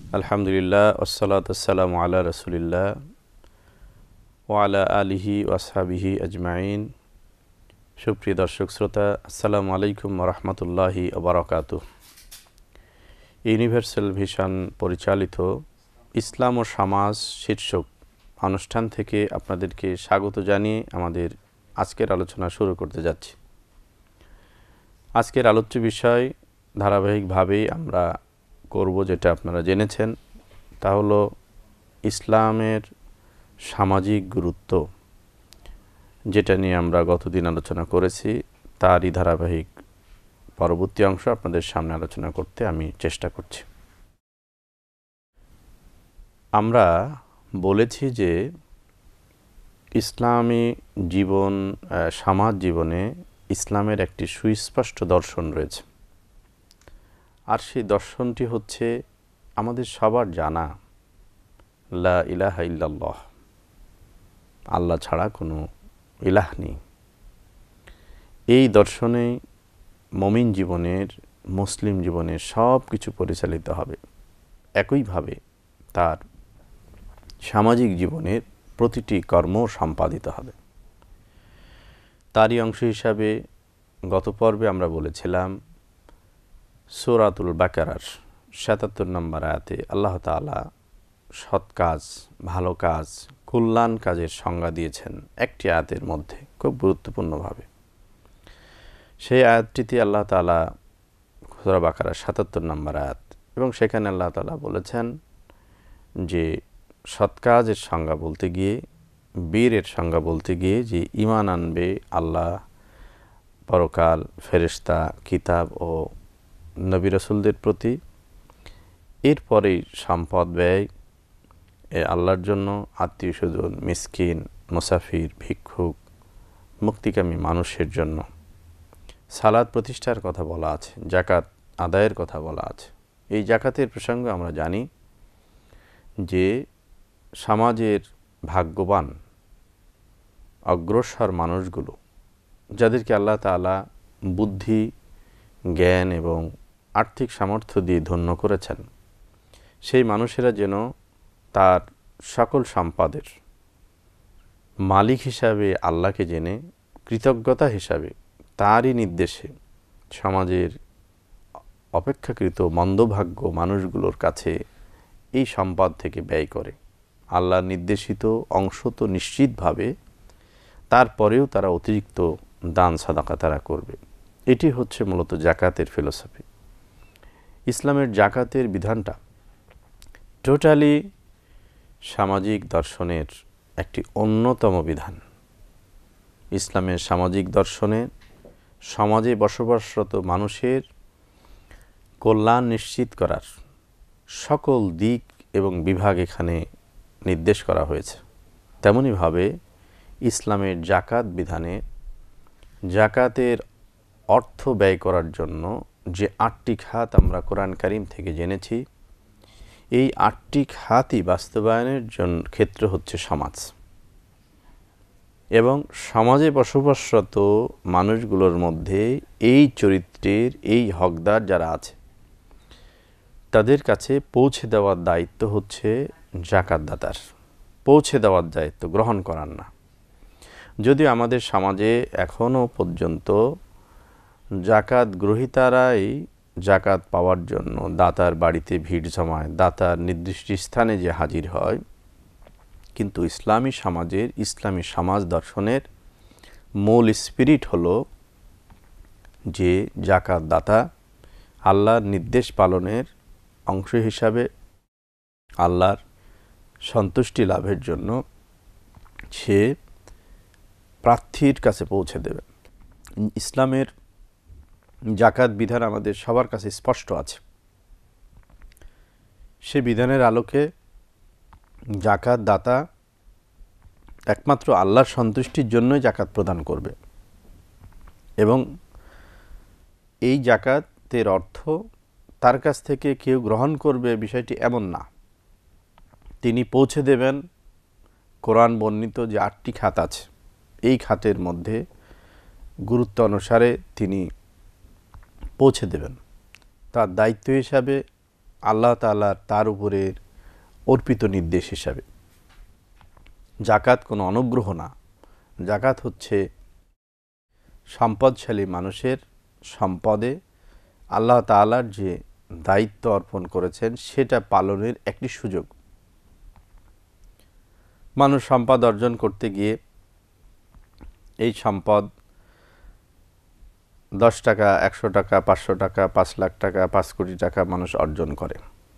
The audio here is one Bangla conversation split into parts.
আলহামদুলিল্লাহ ওয়াসসালাতু ওয়াসসালামু আলা রাসূলিল্লাহ ওয়া আলা আলিহি ওয়া আসহাবিহি আজমাইন। সুপ্রিয় দর্শক শ্রোতা, আসসালামু আলাইকুম ওয়া রাহমাতুল্লাহি ওয়া বারাকাতুহু। ইউনিভার্সাল ভিশন পরিচালিত ইসলাম ও সমাজ শীর্ষক অনুষ্ঠান থেকে আপনাদেরকে স্বাগত জানিয়ে আমাদের আজকের আলোচনা শুরু করতে যাচ্ছি। আজকের আলোচ্য বিষয় ধারাবাহিকভাবেই আমরা করব, যেটা আপনারা জেনেছেন, তা হলো ইসলামের সামাজিক গুরুত্ব, যেটা নিয়ে আমরা গতদিন আলোচনা করেছি। তারই ধারাবাহিক পরবর্তী অংশ আপনাদের সামনে আলোচনা করতে আমি চেষ্টা করছি। আমরা বলেছি যে ইসলামী জীবন, সমাজ জীবনে ইসলামের একটি সুস্পষ্ট দর্শন রয়েছে, আর সেই দর্শনটি হচ্ছে আমাদের সবার জানা লা ইলাহা ইল্লাল্লাহ, আল্লাহ ছাড়া কোনো ইলাহ নেই। এই দর্শনে মুমিন জীবনের, মুসলিম জীবনের সব কিছু পরিচালিত হবে। একইভাবে তার সামাজিক জীবনের প্রতিটি কর্ম সম্পাদিত হবে। তারই অংশ হিসাবে গত পর্বে আমরা বলেছিলাম সূরাতুল বাকারার ৭৭ নম্বর আয়াতে আল্লাহ তাআলা সৎ কাজ, ভালো কাজ, কল্যাণ কাজের সংজ্ঞা দিয়েছেন একটি আয়াতের মধ্যে খুব গুরুত্বপূর্ণভাবে। সেই আয়াতটিতে আল্লাহ তাআলা, সূরা বাকারার ৭৭ নম্বর আয়াত, এবং সেখানে আল্লাহ তাআলা বলেছেন যে সৎ কাজের সংজ্ঞা বলতে গিয়ে, বীরের সংজ্ঞা বলতে গিয়ে, যে ঈমান আনবে আল্লাহ, পরকাল, ফেরেশতা, কিতাব ও নবী রাসূলদের প্রতি, এরপরেই সম্পদ ব্যয় আল্লাহর জন্য, আত্মীয় স্বজন, মিসকিন, মুসাফির, ভিক্ষুক, মুক্তিকামী মানুষের জন্য, সালাত প্রতিষ্ঠার কথা বলা আছে, জাকাত আদায়ের কথা বলা আছে। এই জাকাতের প্রসঙ্গে আমরা জানি যে সমাজের ভাগ্যবান অগ্রসর মানুষগুলো, যাদেরকে আল্লাহ তাআলা বুদ্ধি, জ্ঞান এবং আর্থিক সামর্থ্য দিয়ে ধন্য করেছেন, সেই মানুষেরা যেন তার সকল সম্পদের মালিক হিসাবে আল্লাহকে জেনে কৃতজ্ঞতা হিসাবে তারই নির্দেশে সমাজের অপেক্ষাকৃত মন্দভাগ্য মানুষগুলোর কাছে এই সম্পদ থেকে ব্যয় করে। আল্লাহর নির্দেশিত অংশ তো নিশ্চিতভাবে, তারপরেও তারা অতিরিক্ত দান সাদাকা তারা করবে। এটি হচ্ছে মূলত জাকাতের ফিলোসফি। ইসলামের জাকাতের বিধানটা টোটালি সামাজিক দর্শনের একটি অন্যতম বিধান। ইসলামের সামাজিক দর্শনে সমাজে বসবাসরত মানুষের কল্যাণ নিশ্চিত করার সকল দিক এবং বিভাগ এখানে নির্দেশ করা হয়েছে। তেমনিভাবে ইসলামের জাকাত বিধানে জাকাতের অর্থ ব্যয় করার জন্য যে ৮টি খাত আমরা কোরআন কারীম থেকে জেনেছি, এই ৮টি খাতই বাস্তবায়নের ক্ষেত্র হচ্ছে সমাজ, এবং সমাজে বসবাসরত মানুষগুলোর মধ্যে এই চরিত্রের, এই হকদার যারা আছে, তাদের কাছে পৌঁছে দেওয়ার দায়িত্ব হচ্ছে জাকাতদাতার। পৌঁছে দেওয়ার দায়িত্ব, গ্রহণ করার না। যদিও আমাদের সমাজে এখনও পর্যন্ত জাকাত গ্রহীতারাই জাকাত পাওয়ার জন্য দাতার বাড়িতে ভিড় জমায়, দাতার নির্দিষ্ট স্থানে যে হাজির হয়, কিন্তু ইসলামী সমাজের, ইসলামী সমাজ দর্শনের মূল স্পিরিট হলো যে জাকাত দাতা আল্লাহর নির্দেশ পালনের অংশ হিসাবে আল্লাহর সন্তুষ্টি লাভের জন্য সে প্রার্থীর কাছে পৌঁছে দেবে। ইসলামের জাকাত বিধান আমাদের সবার কাছে স্পষ্ট আছে। সে বিধানের আলোকে জাকাত দাতা একমাত্র আল্লাহর সন্তুষ্টির জন্যই জাকাত প্রদান করবে, এবং এই জাকাতের অর্থ তার কাছ থেকে কেউ গ্রহণ করবে বিষয়টি এমন না। তিনি পৌঁছে দেবেন কোরআন বর্ণিত যে ৮টি খাত আছে, এই খাতের মধ্যে গুরুত্ব অনুসারে তিনি পৌঁছে দেবেন। তার দায়িত্ব হিসাবে আল্লাহ তাআলার তার উপরে অর্পিত নির্দেশ হিসাবে। জাকাত কোনো অনুগ্রহ না, জাকাত হচ্ছে সম্পদশালী মানুষের সম্পদে আল্লাহ তাআলার যে দায়িত্ব অর্পণ করেছেন সেটা পালনের একটি সুযোগ। মানুষ সম্পদ অর্জন করতে গিয়ে এই সম্পদ 10 টাকা, 100 টাকা, 500 টাকা, 5 লাখ টাকা, 5 কোটি টাকা মানুষ অর্জন করে।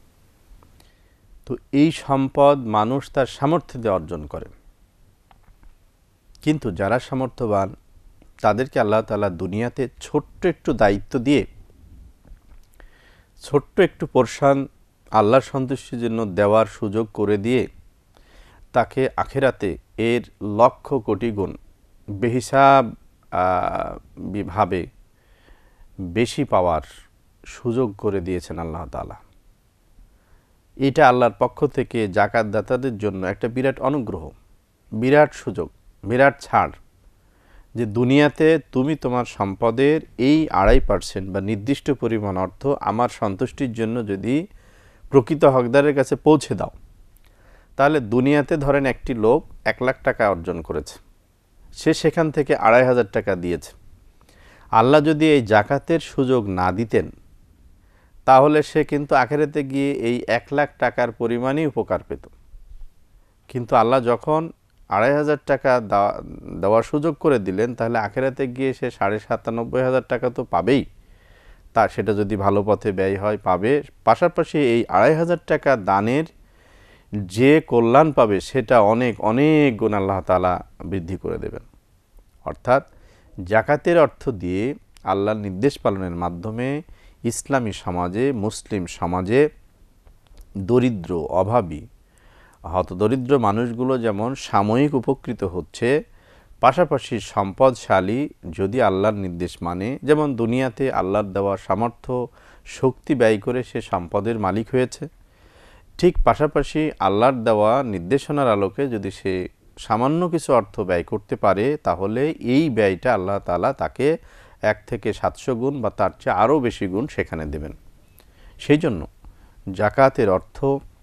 তো এই সম্পদ মানুষ তার সামর্থ্য দিয়ে অর্জন করে, কিন্তু যারা সামর্থ্যবান তাদেরকে আল্লাহ তাআলা দুনিয়াতে ছোট্ট একটু দায়িত্ব দিয়ে, ছোট্ট একটু পোরশন আল্লাহর সন্তুষ্টির জন্য দেওয়ার সুযোগ করে দিয়ে তাকে আখিরাতে এর লক্ষ কোটি গুণ বেহিসাব ভাবে বেশি পাওয়ার সুযোগ করে দিয়েছেন আল্লাহ তাআলা। এটা আল্লাহর পক্ষ থেকে জাকাত দাতাদের জন্য একটা বিরাট অনুগ্রহ, বিরাট সুযোগ, বিরাট ছাড়, যে দুনিয়াতে তুমি তোমার সম্পদের এই 2.5% বা নির্দিষ্ট পরিমাণ অর্থ আমার সন্তুষ্টির জন্য যদি প্রকৃত হকদারের কাছে পৌঁছে দাও, তাহলে দুনিয়াতে ধরেন একটি লোক 1 লাখ টাকা অর্জন করেছে, সে সেখান থেকে 2,500 টাকা দিয়েছে। আল্লাহ যদি এই জাকাতের সুযোগ না দিতেন তাহলে সে কিন্তু আখিরাতে গিয়ে এই 1 লাখ টাকার পরিমাণই উপকার পেত। কিন্তু আল্লাহ যখন 2,500 টাকা দেওয়ার সুযোগ করে দিলেন, তাহলে আখিরাতে গিয়ে সে 97,500 টাকা তো পাবেই, তা সেটা যদি ভালো পথে ব্যয় হয় পাবে, পাশাপাশি এই 2,500 টাকা দানের যে কল্যাণ পাবে সেটা অনেক অনেক গুণ আল্লাহ তাআলা বৃদ্ধি করে দেবেন। অর্থাৎ জাকাতের অর্থ দিয়ে আল্লাহর নির্দেশ পালনের মাধ্যমে ইসলামী সমাজে, মুসলিম সমাজে দরিদ্র, অভাবী, হতদরিদ্র মানুষগুলো যেমন সাময়িক উপকৃত হচ্ছে, পাশাপাশি সম্পদশালী যদি আল্লাহর নির্দেশ মানে, যেমন দুনিয়াতে আল্লাহর দেওয়া সামর্থ্য শক্তি ব্যয় করে সে সম্পদের মালিক হয়েছে, ঠিক পাশাপাশি আল্লাহর দেওয়া নির্দেশনার আলোকে যদি সে সামান্য কিছু অর্থ ব্যয় করতে পারে, তাহলে এই ব্যয়টা আল্লাহ তাআলা তাকে 1 থেকে 700 গুণ বা তার চেয়ে আরও বেশি গুণ সেখানে দেবেন। সেই জন্য জাকাতের অর্থ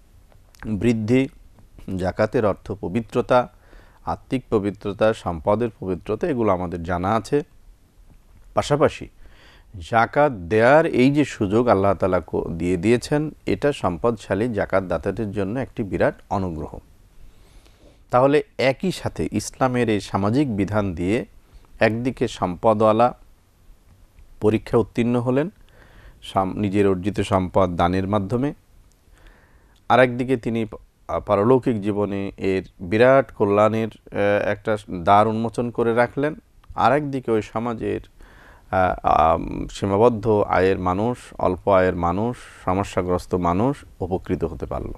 বৃদ্ধি, জাকাতের অর্থ পবিত্রতা, আত্মিক পবিত্রতা, সম্পদের পবিত্রতা, এগুলো আমাদের জানা আছে। পাশাপাশি জাকাত দেওয়ার এই যে সুযোগ আল্লাহ তাআলা দিয়ে দিয়েছেন, এটা সম্পদশালী জাকাত দাতাদের জন্য একটি বিরাট অনুগ্রহ। তাহলে একই সাথে ইসলামের এই সামাজিক বিধান দিয়ে একদিকে সম্পদওয়ালা পরীক্ষা উত্তীর্ণ হলেন নিজের অর্জিত সম্পদ দানের মাধ্যমে, আরেকদিকে তিনি পারলৌকিক জীবনে এর বিরাট কল্যাণের একটা দ্বার উন্মোচন করে রাখলেন, আরেকদিকে ওই সমাজের সীমাবদ্ধ আয়ের মানুষ, অল্প আয়ের মানুষ, সমস্যাগ্রস্ত মানুষ উপকৃত হতে পারল।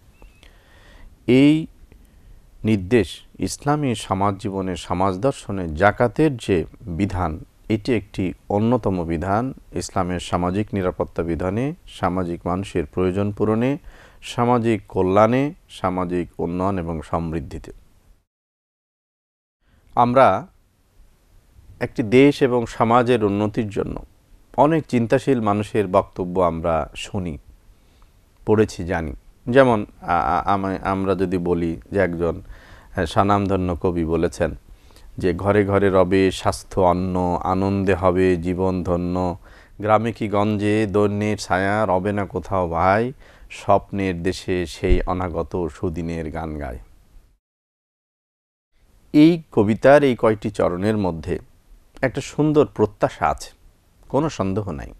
এই নির্দেশ ইসলামী সমাজ জীবনে, সমাজ দর্শনে জাকাতের যে বিধান, এটি একটি অন্যতম বিধান ইসলামের সামাজিক নিরাপত্তা বিধানে, সামাজিক মানুষের প্রয়োজন পূরণে, সামাজিক কল্যাণে, সামাজিক উন্নয়ন এবং সমৃদ্ধিতে। আমরা একটি দেশ এবং সমাজের উন্নতির জন্য অনেক চিন্তাশীল মানুষের বক্তব্য আমরা শুনি, পড়েছি, জানি। যেমন আমরা যদি বলি যে একজন স্বনামধন্য কবি বলেছেন যে ঘরে ঘরে রবে স্বাস্থ্য অন্ন, আনন্দে হবে জীবন ধন্য, গ্রামে কি গঞ্জে দৈন্যের ছায়া রবে না কোথাও ভাই, স্বপ্নের দেশে সেই অনাগত সুদিনের গান গায়। এই কবিতার এই কয়টি চরণের মধ্যে একটা সুন্দর প্রত্যাশা আছে, কোনো সন্দেহ নাই।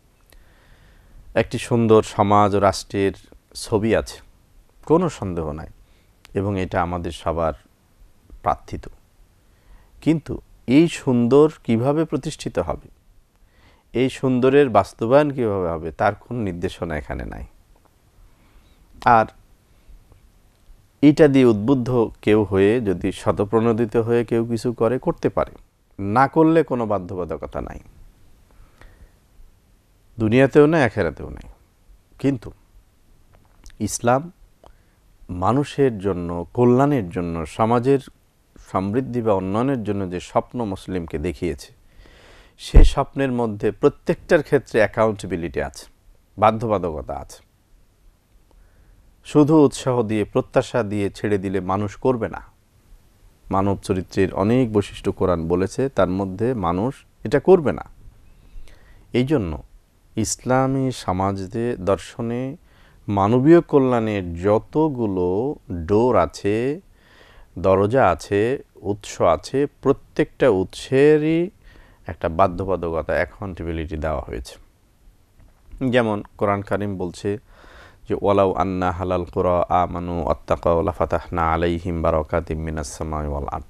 একটি সুন্দর সমাজ ও রাষ্ট্রের ছবি আছে, কোনো সন্দেহ নাই, এবং এটা আমাদের সবার প্রার্থিত। কিন্তু এই সুন্দর কিভাবে প্রতিষ্ঠিত হবে, এই সুন্দরের বাস্তবায়ন কিভাবে হবে, তার কোনো নির্দেশনা এখানে নাই। আর এটা দিয়ে উদ্বুদ্ধ কেউ হয়ে যদি শতপ্রণোদিত হয়ে কেউ কিছু করতে পারে, না করলে কোনো বাধ্যবাধকতা নাই, দুনিয়াতেও নাই, আখিরাতেও নাই। কিন্তু ইসলাম মানুষের জন্য, কল্যাণের জন্য, সমাজের সমৃদ্ধি বা উন্নয়নের জন্য যে স্বপ্ন মুসলিমকে দেখিয়েছে, সেই স্বপ্নের মধ্যে প্রত্যেকটার ক্ষেত্রে অ্যাকাউন্টেবিলিটি আছে, বাধ্যবাধকতা আছে। শুধু উৎসাহ দিয়ে প্রত্যাশা দিয়ে ছেড়ে দিলে মানুষ করবে না। মানব চরিত্রের অনেক বৈশিষ্ট্য কোরআন বলেছে, তার মধ্যে মানুষ এটা করবে না। এই জন্য ইসলামী সমাজে দর্শনে মানবীয় কল্যাণের যতগুলো ডোর আছে, দরজা আছে, উৎস আছে, প্রত্যেকটা উৎসেরই একটা বাধ্যবাধকতা, অ্যাকাউন্টেবিলিটি দেওয়া হয়েছে। যেমন কোরআন কারীম বলছে যে ওয়ালাউ আন্না হালাল কুরা আমানু আত্তাকাউ লাফাতাহনা আলাইহিম বারাকাতিম মিনাস সামাই ওয়াল আরদ,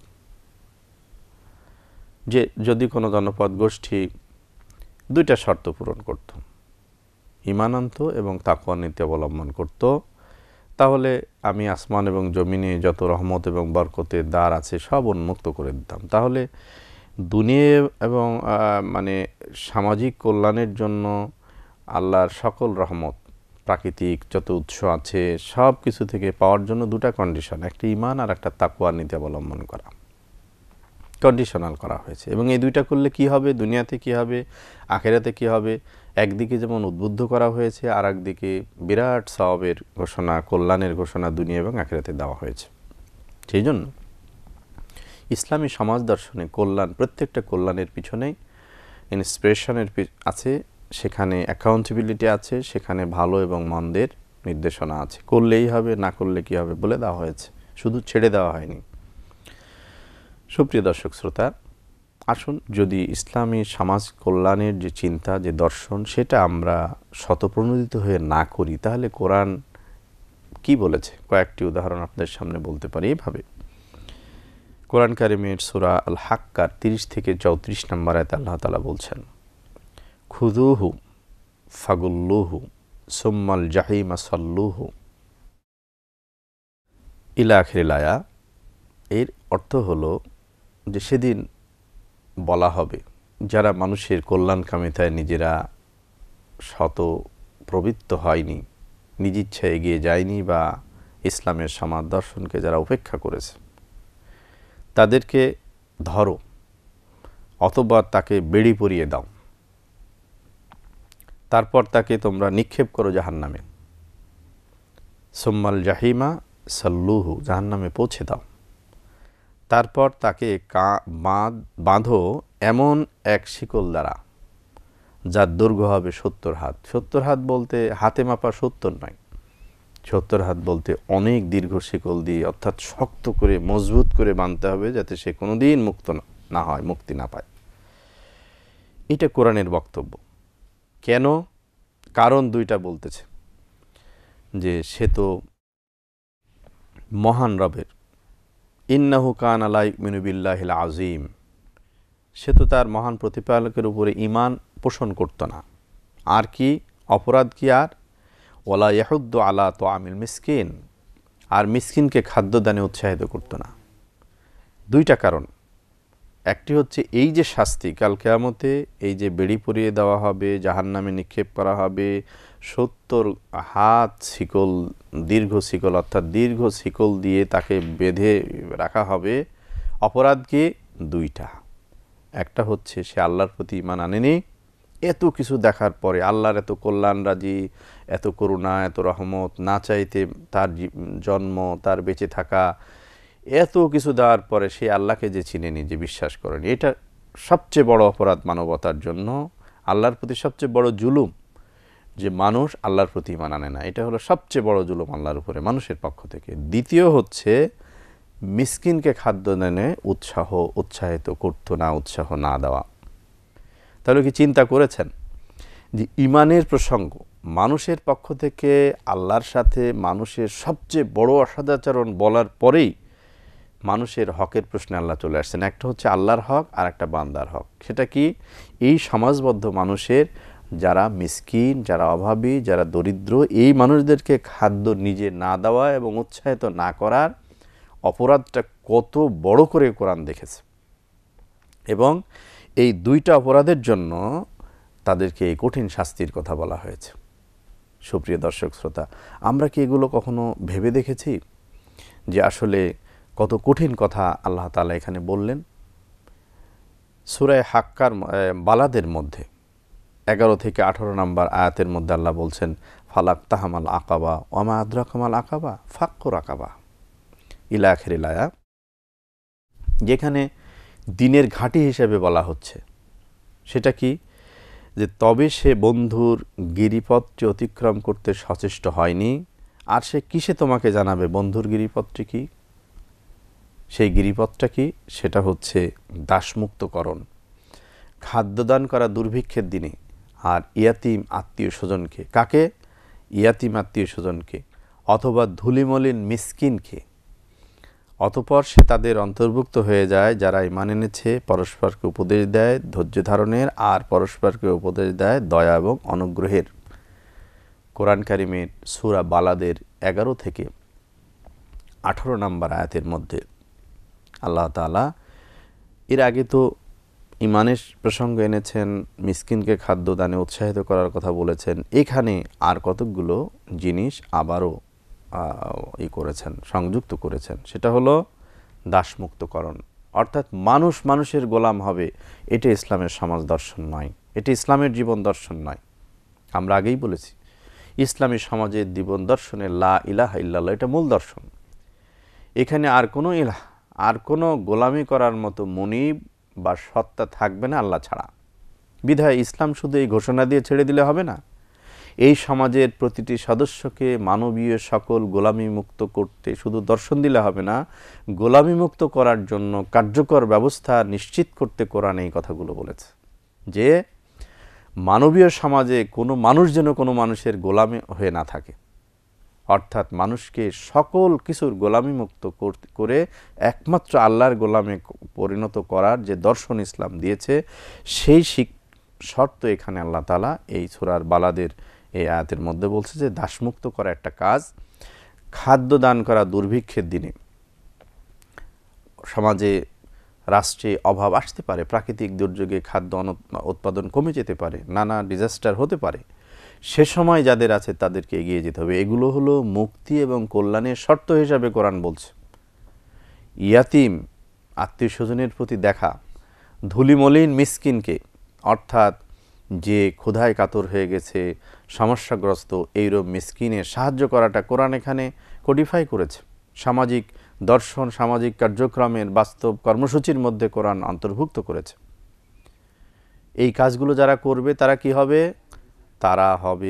যে যদি কোনো জনপদ গোষ্ঠী দুইটা শর্ত পূরণ করত, ঈমান আনত এবং তাকওয়া নীতি অবলম্বন করত, তাহলে আমি আসমান এবং জমিনে যত রহমত এবং বরকতের দ্বার আছে সব উন্মুক্ত করে দিতাম। তাহলে দুনিয়া এবং মানে সামাজিক কল্যাণের জন্য আল্লাহর সকল রহমত, প্রাকৃতিক যত উৎস আছে সব কিছু থেকে পাওয়ার জন্য দুটা কন্ডিশন, একটা ঈমান আর একটা তাকওয়ার নীতি অবলম্বন করা, কন্ডিশনাল করা হয়েছে। এবং এই দুইটা করলে কি হবে, দুনিয়াতে কি হবে, আখিরাতে কি হবে, একদিকে যেমন উদ্বুদ্ধ করা হয়েছে, আর একদিকে বিরাট সওয়াবের ঘোষণা, কল্যাণের ঘোষণা দুনিয়া এবং আখিরাতে দেওয়া হয়েছে। সেই জন্য ইসলামী সমাজ দর্শনে কল্যাণ, প্রত্যেকটা কল্যাণের পিছনেই ইন্সপিরেশনের আছে, সেখানে অ্যাকাউন্টেবিলিটি আছে, সেখানে ভালো এবং মন্দের নির্দেশনা আছে। করলেই হবে, না করলে কি হবে বলে দেওয়া হয়েছে, শুধু ছেড়ে দেওয়া হয়নি। সুপ্রিয় দর্শক শ্রোতা, আসুন যদি ইসলামী সমাজ কল্যাণের যে চিন্তা, যে দর্শন, সেটা আমরা শতপ্রণোদিত হয়ে না করি, তাহলে কোরআন কি বলেছে কয়েকটি উদাহরণ আপনাদের সামনে বলতে পারি এভাবে। কোরআন কারিমের সূরা আল হাক্কার 30 থেকে 34 নম্বর আয়াতে আল্লাহ তাআলা বলছেন, খুযুহু ফাগুল্লুহু সুম্মাল জাহিমা সাল্লুহু ইলা আখিরিল আয়া। এর অর্থ হলো যে সেদিন বলা হবে যারা মানুষের কল্যাণকামিতায় নিজেরা শত প্রবৃত্ত হয়নি, নিজ ইচ্ছায় এগিয়ে যায়নি, বা ইসলামের সমাজ দর্শনকে যারা উপেক্ষা করেছে, তাদেরকে ধরো অথবা তাকে বেড়ি পরিয়ে দাও, তারপর তাকে তোমরা নিক্ষেপ করো জাহান্নামে। সুম্মাল জাহিমা সাল্লুহু, জাহান্নামে পৌঁছে দাও, তারপর তাকে বাঁধো এমন এক শিকল দ্বারা যার দৈর্ঘ্য হবে 70 হাত। 70 হাত বলতে হাতে মাপা 70 নয়, 70 হাত বলতে অনেক দীর্ঘ শিকল দিয়ে, অর্থাৎ শক্ত করে মজবুত করে বাঁধতে হবে যাতে সে কোনোদিন মুক্ত না হয়, মুক্তি না পায়। এটা কোরআনের বক্তব্য। কেন? কারণ দুইটা বলতেছে, যে সে তো মহান রবের, ইন্নাহু কানা লা ইউমিনু বিল্লাহিল আযীম, সে তো তার মহান প্রতিপালকের উপরে ঈমান পোষণ করত না। আর কি অপরাধ কি? আর ওয়ালা ইয়াহুদ্দু আলা তুআমিল মিসকিন, আর মিসকিনকে খাদ্যদানে উৎসাহিত করত না। দুইটা কারণ। একটি হচ্ছে এই যে শাস্তি কাল কিয়ামতে, এই যে বেড়ি পরিয়ে দেওয়া হবে, জাহান্নামে নিক্ষেপ করা হবে, 70 হাত শিকল, দীর্ঘ শিকল, অর্থাৎ দীর্ঘ শিকল দিয়ে তাকে বেঁধে রাখা হবে। অপরাধ কি? দুইটা। একটা হচ্ছে সে আল্লাহর প্রতি ঈমান আনেনি, এত কিছু দেখার পরে, আল্লাহর এত কল্যাণ রাজি, এত করুণা, এত রহমত, না চাইতে তার জন্ম, তার বেঁচে থাকা, এত কিছু দেওয়ার পরে সে আল্লাহকে যে চিনেনি, যে বিশ্বাস করেনি, এটা সবচেয়ে বড় অপরাধ মানবতার জন্য। আল্লাহর প্রতি সবচেয়ে বড় জুলুম যে মানুষ আল্লাহর প্রতি ঈমান আনে না, এটা হলো সবচেয়ে বড় জুলুম আল্লাহর উপরে মানুষের পক্ষ থেকে। দ্বিতীয় হচ্ছে মিসকিনকে খাদ্য দানে উৎসাহিত করতো না, উৎসাহ না দেওয়া। তাহলে কি চিন্তা করেছেন যে ঈমানের প্রসঙ্গ, মানুষের পক্ষ থেকে আল্লাহর সাথে মানুষের সবচেয়ে বড় অসদাচরণ বলার পরেই মানুষের হকের প্রশ্নে আল্লাহ চলে আসছেন। একটা হচ্ছে আল্লাহর হক, আর একটা বান্দার হক। সেটা কি? এই সমাজবদ্ধ মানুষের যারা মিসকিন, যারা অভাবী, যারা দরিদ্র, এই মানুষদেরকে খাদ্য নিজে না দেওয়া এবং উৎসাহিত না করার অপরাধটা কত বড় করে কোরআন দেখেছে, এবং এই দুইটা অপরাধের জন্য তাদেরকে এই কঠিন শাস্তির কথা বলা হয়েছে। সুপ্রিয় দর্শক শ্রোতা, আমরা কি এগুলো কখনো ভেবে দেখেছি যে আসলে কত কঠিন কথা আল্লাহ তাআলা এখানে বললেন? সূরা হাক্কার বালাদের মধ্যে 11 থেকে 18 নম্বর আয়াতের মধ্যে আল্লাহ বলছেন ফালাক তাহামাল আকাবা ওমা আদ্রাকামাল আকাবা ফাক্কুর আকাবা ইলা আখিরিল আয়া, যেখানে দিনের ঘাঁটি হিসেবে বলা হচ্ছে সেটা কি, যে তবে সে বন্ধুর গিরিপথটি অতিক্রম করতে সচেষ্ট হয়নি, আর সে কিসে তোমাকে জানাবে বন্ধুর গিরিপথটি কি? সেই গিরিপথটা কি? সেটা হচ্ছে দাসমুক্তকরণ, খাদ্যদান করা দুর্ভিক্ষের দিনে, আর ইয়াতিম আত্মীয় স্বজনকে। কাকে? ইয়াতিম আত্মীয় স্বজনকে, অথবা ধুলিমলিন মিসকিনকে। অতঃপর সে তাদের অন্তর্ভুক্ত হয়ে যায় যারা ঈমান এনেছে, পরস্পরকে উপদেশ দেয় ধৈর্য ধারণের, আর পরস্পরকে উপদেশ দেয় দয়া এবং অনুগ্রহের। কোরআন কারিমের সূরা বালাদের 11 থেকে 18 নম্বর আয়াতের মধ্যে আল্লাহ তাআলা এর আগে তো ঈমানের প্রসঙ্গ এনেছেন, মিসকিনকে খাদ্য দানে উৎসাহিত করার কথা বলেছেন। এখানে আর কতকগুলো জিনিস আবারও করেছেন, সংযুক্ত করেছেন। সেটা হলো দাসমুক্তকরণ, অর্থাৎ মানুষ মানুষের গোলাম হবে। এটা ইসলামের সমাজ দর্শন নয়, এটা ইসলামের জীবন দর্শন নয়। আমরা আগেই বলেছি ইসলামী সমাজের জীবন দর্শনে লা ইলাহা ইল্লাল্লাহ এটা মূল দর্শন। এখানে আর কোনো ইলাহ, আর কোনো গোলামি করার মতো মুনিব বা সত্তা থাকবে না আল্লাহ ছাড়া। বিধায় ইসলাম শুধু এই ঘোষণা দিয়ে ছেড়ে দিলে হবে না, এই সমাজের প্রতিটি সদস্যকে মানবীয় সকল গোলামি মুক্ত করতে শুধু দর্শন দিলে হবে না, গোলামি মুক্ত করার জন্য কার্যকর ব্যবস্থা নিশ্চিত করতে কোরআন এই কথাগুলো বলেছে, যে মানবীয় সমাজে কোনো মানুষ যেন কোনো মানুষের গোলামি হয়ে না থাকে। অর্থাৎ মানুষকে সকল কিছুর গোলামি মুক্ত করে একমাত্র আল্লাহর গোলামে পরিণত করার যে দর্শন ইসলাম দিয়েছে, সেই শর্ত এখানে আল্লাহ তাআলা এই সূরার বালাদের এই আয়াতের মধ্যে বলছে যে দাসমুক্ত করা একটা কাজ। খাদ্য দান করা দুর্ভিক্ষের দিনে, সমাজে রাষ্ট্রে অভাব আসতে পারে, প্রাকৃতিক দুর্যোগে খাদ্য উৎপাদন কমে যেতে পারে, নানা ডিজাস্টার হতে পারে, সে সময় যাদের আছে তাদেরকে এগিয়ে যেতে হবে। এগুলো হলো মুক্তি এবং কল্যাণের শর্ত হিসাবে কোরআন বলছে। ইয়াতিম আত্মীয় স্বজনের প্রতি দেখা, ধুলিমলিন মিসকিনকে, অর্থাৎ যে ক্ষুধায় কাতর হয়ে গেছে, সমস্যাগ্রস্ত, এইরূপ মিসকিনের সাহায্য করাটা কোরআন এখানে কোডিফাই করেছে। সামাজিক দর্শন, সামাজিক কার্যক্রমের বাস্তব কর্মসূচির মধ্যে কোরআন অন্তর্ভুক্ত করেছে। এই কাজগুলো যারা করবে তারা কি হবে? তারা হবে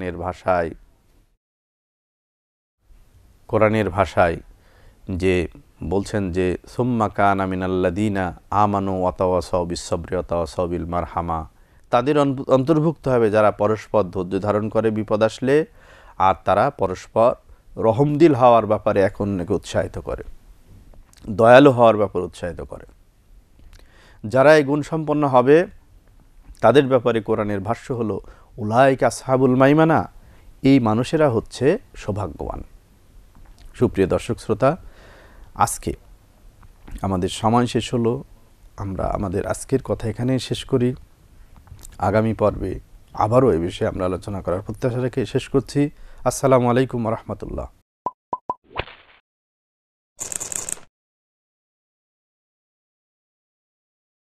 কোরআনের ভাষায় যে বলছেন যে সুম্মা কানা মিনাল্লাযীনা আমানু ওয়া তাওয়াসাউ বিস-সাবরি ওয়া তাওয়াসাউ বিল মারহামা, তাদের অন্তর্ভুক্ত হবে যারা পরস্পর ধৈর্য ধারণ করে বিপদ আসলে, আর তারা পরস্পর রহমদিল হওয়ার ব্যাপারে এক অন্যকে উৎসাহিত করে, দয়ালু হওয়ার ব্যাপারে উৎসাহিত করে। যারা এই গুণসম্পন্ন হবে তাদের ব্যাপারে কোরআনের ভাষ্য হলো উলাইকা আসহাবুল মাইমানা, এই মানুষেরা হচ্ছে সৌভাগ্যবান। সুপ্রিয় দর্শক শ্রোতা, আজকে আমাদের সময় শেষ হলো, আমরা আমাদের আজকের কথা এখানেই শেষ করি। আগামী পর্বে আবারও এ বিষয়ে আমরা আলোচনা করার প্রত্যাশা রেখে শেষ করছি। আসসালামু আলাইকুম ওয়া রাহমাতুল্লাহ।